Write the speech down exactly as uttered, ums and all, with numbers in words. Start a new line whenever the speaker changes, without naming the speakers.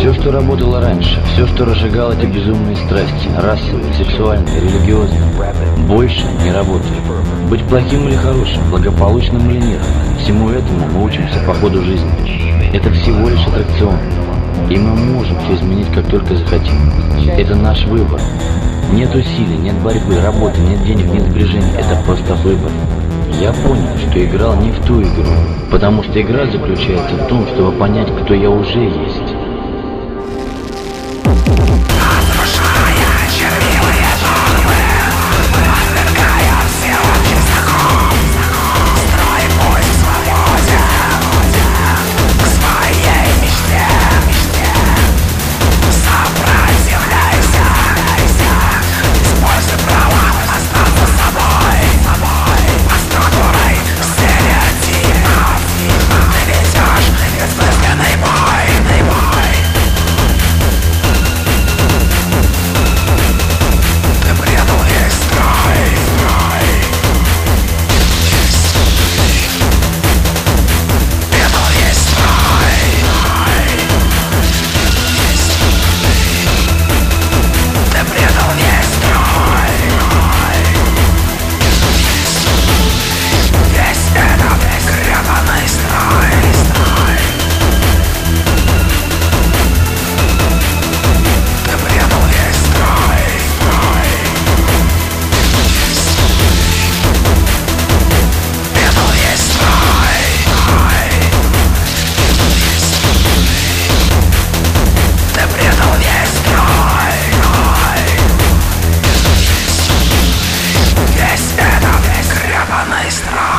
Все, что работало раньше, все, что разжигало эти безумные страсти, расовые, сексуальные, религиозные, больше не работает. Быть плохим или хорошим, благополучным или нет, всему этому мы учимся по ходу жизни. Это всего лишь аттракцион, и мы можем все изменить, как только захотим. Это наш выбор. Нет усилий, нет борьбы, работы, нет денег, нет сбережений, это просто выбор. Я понял, что играл не в ту игру, потому что игра заключается в том, чтобы понять, кто я уже есть.
Страх.